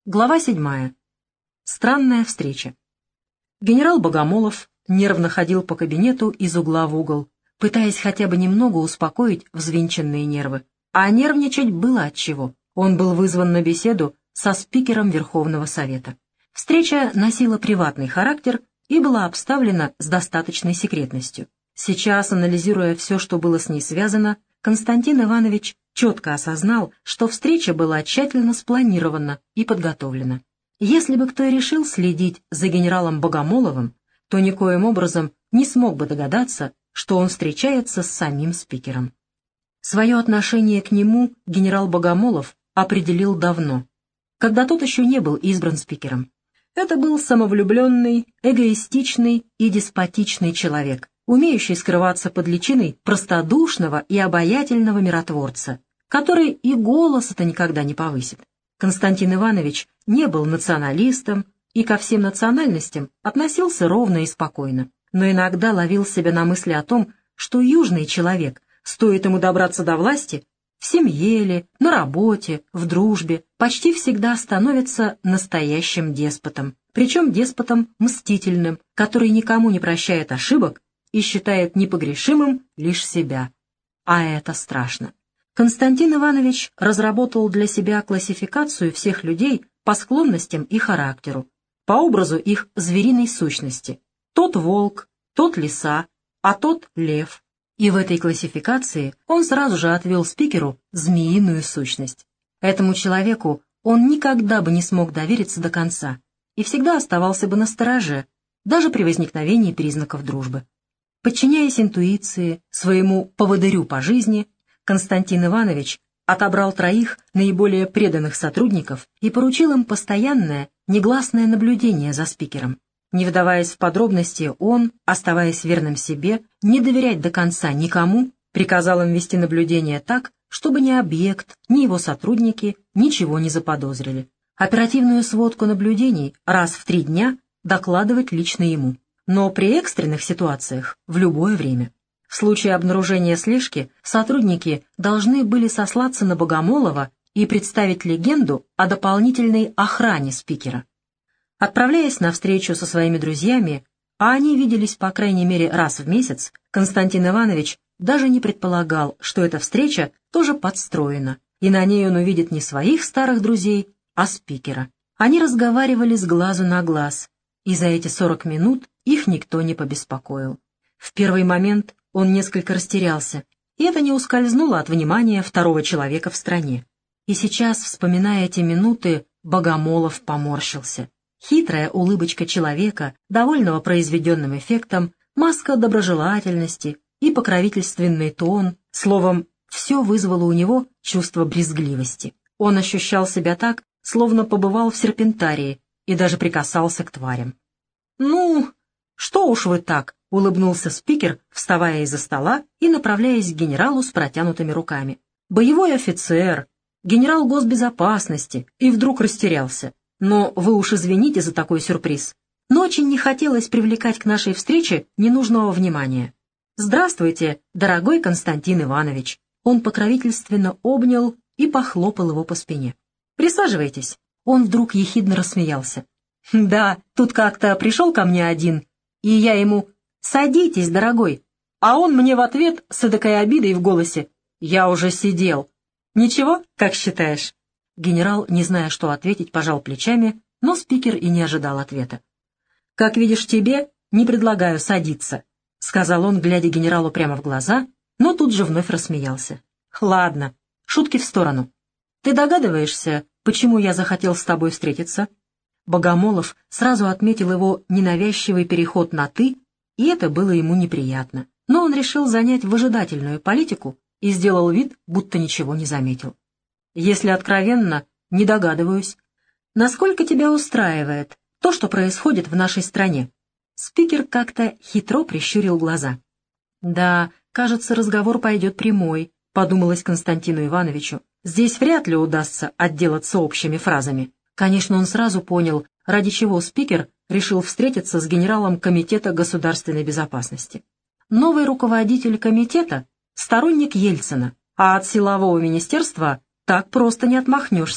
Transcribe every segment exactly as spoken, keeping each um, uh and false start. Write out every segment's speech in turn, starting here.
Глава седьмая. Странная встреча. Генерал Богомолов нервно ходил по кабинету из угла в угол, пытаясь хотя бы немного успокоить взвинченные нервы. А нервничать было отчего. Он был вызван на беседу со спикером Верховного Совета. Встреча носила приватный характер и была обставлена с достаточной секретностью. Сейчас, анализируя все, что было с ней связано, Константин Иванович четко осознал, что встреча была тщательно спланирована и подготовлена. Если бы кто и решил следить за генералом Богомоловым, то никоим образом не смог бы догадаться, что он встречается с самим спикером. Свое отношение к нему генерал Богомолов определил давно, когда тот еще не был избран спикером. Это был самовлюбленный, эгоистичный и деспотичный человек, умеющий скрываться под личиной простодушного и обаятельного миротворца, который и голоса-то никогда не повысит. Константин Иванович не был националистом и ко всем национальностям относился ровно и спокойно, но иногда ловил себя на мысли о том, что южный человек, стоит ему добраться до власти, в семье ли, на работе, в дружбе, почти всегда становится настоящим деспотом, причем деспотом мстительным, который никому не прощает ошибок и считает непогрешимым лишь себя. А это страшно. Константин Иванович разработал для себя классификацию всех людей по склонностям и характеру, по образу их звериной сущности. Тот волк, тот лиса, а тот лев. И в этой классификации он сразу же отвел спикеру змеиную сущность. Этому человеку он никогда бы не смог довериться до конца и всегда оставался бы настороже, даже при возникновении признаков дружбы. Подчиняясь интуиции, своему поводырю по жизни, Константин Иванович отобрал троих наиболее преданных сотрудников и поручил им постоянное, негласное наблюдение за спикером. Не вдаваясь в подробности, он, оставаясь верным себе, не доверять до конца никому, приказал им вести наблюдение так, чтобы ни объект, ни его сотрудники ничего не заподозрили. Оперативную сводку наблюдений раз в три дня докладывать лично ему, но при экстренных ситуациях в любое время. В случае обнаружения слежки сотрудники должны были сослаться на Богомолова и представить легенду о дополнительной охране спикера. Отправляясь на встречу со своими друзьями, а они виделись по крайней мере раз в месяц, Константин Иванович даже не предполагал, что эта встреча тоже подстроена, и на ней он увидит не своих старых друзей, а спикера. Они разговаривали с глазу на глаз, и за эти сорок минут их никто не побеспокоил. В первый момент он несколько растерялся, и это не ускользнуло от внимания второго человека в стране. И сейчас, вспоминая эти минуты, Богомолов поморщился. Хитрая улыбочка человека, довольного произведенным эффектом, маска доброжелательности и покровительственный тон, словом, все вызвало у него чувство брезгливости. Он ощущал себя так, словно побывал в серпентарии и даже прикасался к тварям. «Ну, что уж вы так?» — улыбнулся спикер, вставая из-за стола и направляясь к генералу с протянутыми руками. «Боевой офицер, генерал госбезопасности», и вдруг растерялся. «Но вы уж извините за такой сюрприз. Но очень не хотелось привлекать к нашей встрече ненужного внимания. Здравствуйте, дорогой Константин Иванович». Он покровительственно обнял и похлопал его по спине. «Присаживайтесь». Он вдруг ехидно рассмеялся. «Да, тут как-то пришел ко мне один, и я ему: «Садитесь, дорогой», а он мне в ответ с эдакой обидой в голосе: «Я уже сидел». Ничего, как считаешь?» Генерал, не зная, что ответить, пожал плечами, но спикер и не ожидал ответа. «Как видишь, тебе не предлагаю садиться», — сказал он, глядя генералу прямо в глаза, но тут же вновь рассмеялся. «Ладно, шутки в сторону. Ты догадываешься, почему я захотел с тобой встретиться?» Богомолов сразу отметил его ненавязчивый переход на «ты», и это было ему неприятно. Но он решил занять выжидательную политику и сделал вид, будто ничего не заметил. «Если откровенно, не догадываюсь. Насколько тебя устраивает то, что происходит в нашей стране?» Спикер как-то хитро прищурил глаза. «Да, кажется, разговор пойдет прямой», — подумалось Константину Ивановичу. «Здесь вряд ли удастся отделаться общими фразами». Конечно, он сразу понял, ради чего спикер решил встретиться с генералом Комитета государственной безопасности. Новый руководитель комитета — сторонник Ельцина, а от силового министерства так просто не отмахнешься.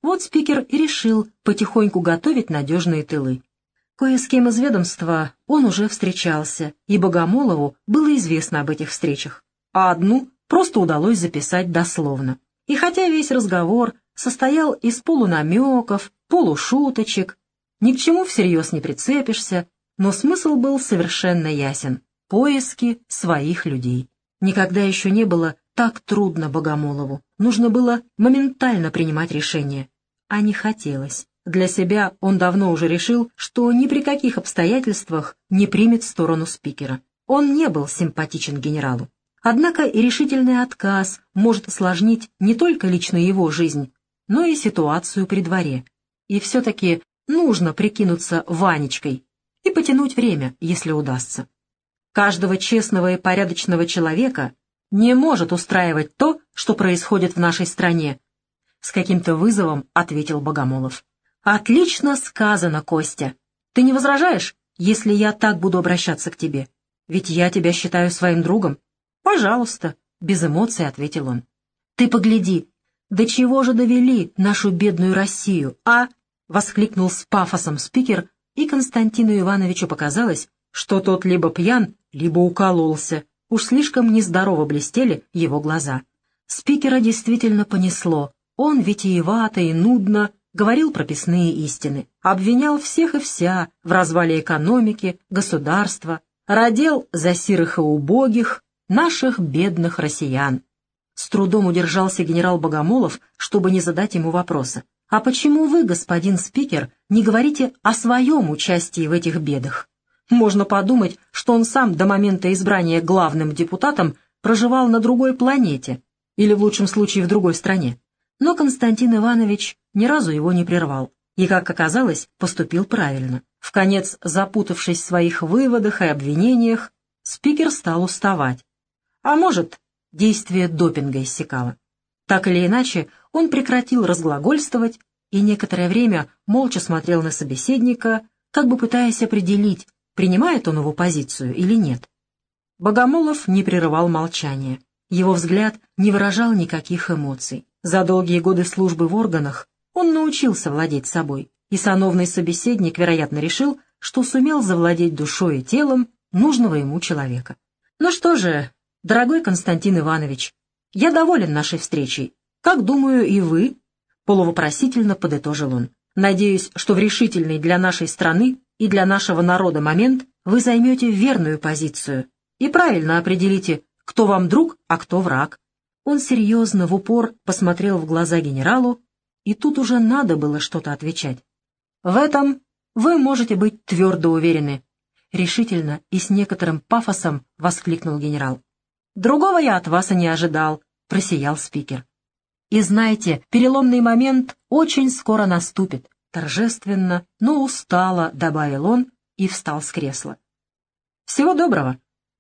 Вот спикер и решил потихоньку готовить надежные тылы. Кое с кем из ведомства он уже встречался, и Богомолову было известно об этих встречах, а одну просто удалось записать дословно. И хотя весь разговор состоял из полунамеков, полушуточек, ни к чему всерьез не прицепишься, но смысл был совершенно ясен — поиски своих людей. Никогда еще не было так трудно Богомолову. Нужно было моментально принимать решение. А не хотелось. Для себя он давно уже решил, что ни при каких обстоятельствах не примет сторону спикера. Он не был симпатичен генералу. Однако и решительный отказ может осложнить не только лично его жизнь, но и ситуацию при дворе. И все-таки нужно прикинуться Ванечкой и потянуть время, если удастся. Каждого честного и порядочного человека не может устраивать то, что происходит в нашей стране, — с каким-то вызовом ответил Богомолов. «Отлично сказано, Костя. Ты не возражаешь, если я так буду обращаться к тебе? Ведь я тебя считаю своим другом». «Пожалуйста», — без эмоций ответил он. «Ты погляди, до чего же довели нашу бедную Россию, а?» — воскликнул с пафосом спикер, и Константину Ивановичу показалось, что тот либо пьян, либо укололся. Уж слишком нездорово блестели его глаза. Спикера действительно понесло. Он витиевато и нудно говорил прописные истины, обвинял всех и вся в развале экономики, государства, родил за сирых и убогих наших бедных россиян. С трудом удержался генерал Богомолов, чтобы не задать ему вопроса. «А почему вы, господин спикер, не говорите о своем участии в этих бедах?» Можно подумать, что он сам до момента избрания главным депутатом проживал на другой планете или, в лучшем случае, в другой стране. Но Константин Иванович ни разу его не прервал и, как оказалось, поступил правильно. Вконец запутавшись в своих выводах и обвинениях, спикер стал уставать. А может, действие допинга иссякало. Так или иначе, он прекратил разглагольствовать и некоторое время молча смотрел на собеседника, как бы пытаясь определить, принимает он его позицию или нет. Богомолов не прерывал молчания. Его взгляд не выражал никаких эмоций. За долгие годы службы в органах он научился владеть собой, и сановный собеседник, вероятно, решил, что сумел завладеть душой и телом нужного ему человека. «Ну что же, дорогой Константин Иванович, я доволен нашей встречей. Как, думаю, и вы?» — полувопросительно подытожил он. «Надеюсь, что в решительный для нашей страны и для нашего народа момент вы займете верную позицию и правильно определите, кто вам друг, а кто враг». Он серьезно, в упор посмотрел в глаза генералу, и тут уже надо было что-то отвечать. «В этом вы можете быть твердо уверены», — решительно и с некоторым пафосом воскликнул генерал. «Другого я от вас и не ожидал», — просиял спикер. «И знайте, переломный момент очень скоро наступит», — торжественно, но устало добавил он и встал с кресла. «Всего доброго».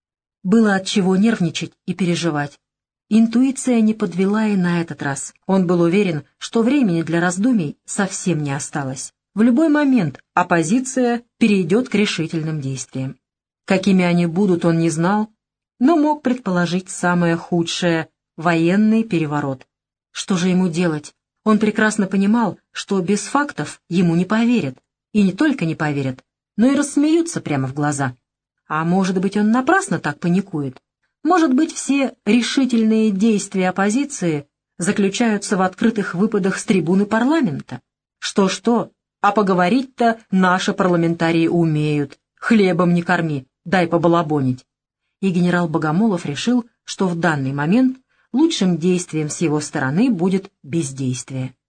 Было от чего нервничать и переживать. Интуиция не подвела и на этот раз. Он был уверен, что времени для раздумий совсем не осталось. В любой момент оппозиция перейдет к решительным действиям. Какими они будут, он не знал, но мог предположить самое худшее — военный переворот. Что же ему делать? Он прекрасно понимал, что без фактов ему не поверят. И не только не поверят, но и рассмеются прямо в глаза. А может быть, он напрасно так паникует? Может быть, все решительные действия оппозиции заключаются в открытых выпадах с трибуны парламента? Что-что, а поговорить-то наши парламентарии умеют. Хлебом не корми, дай побалабонить. И генерал Богомолов решил, что в данный момент лучшим действием с его стороны будет бездействие.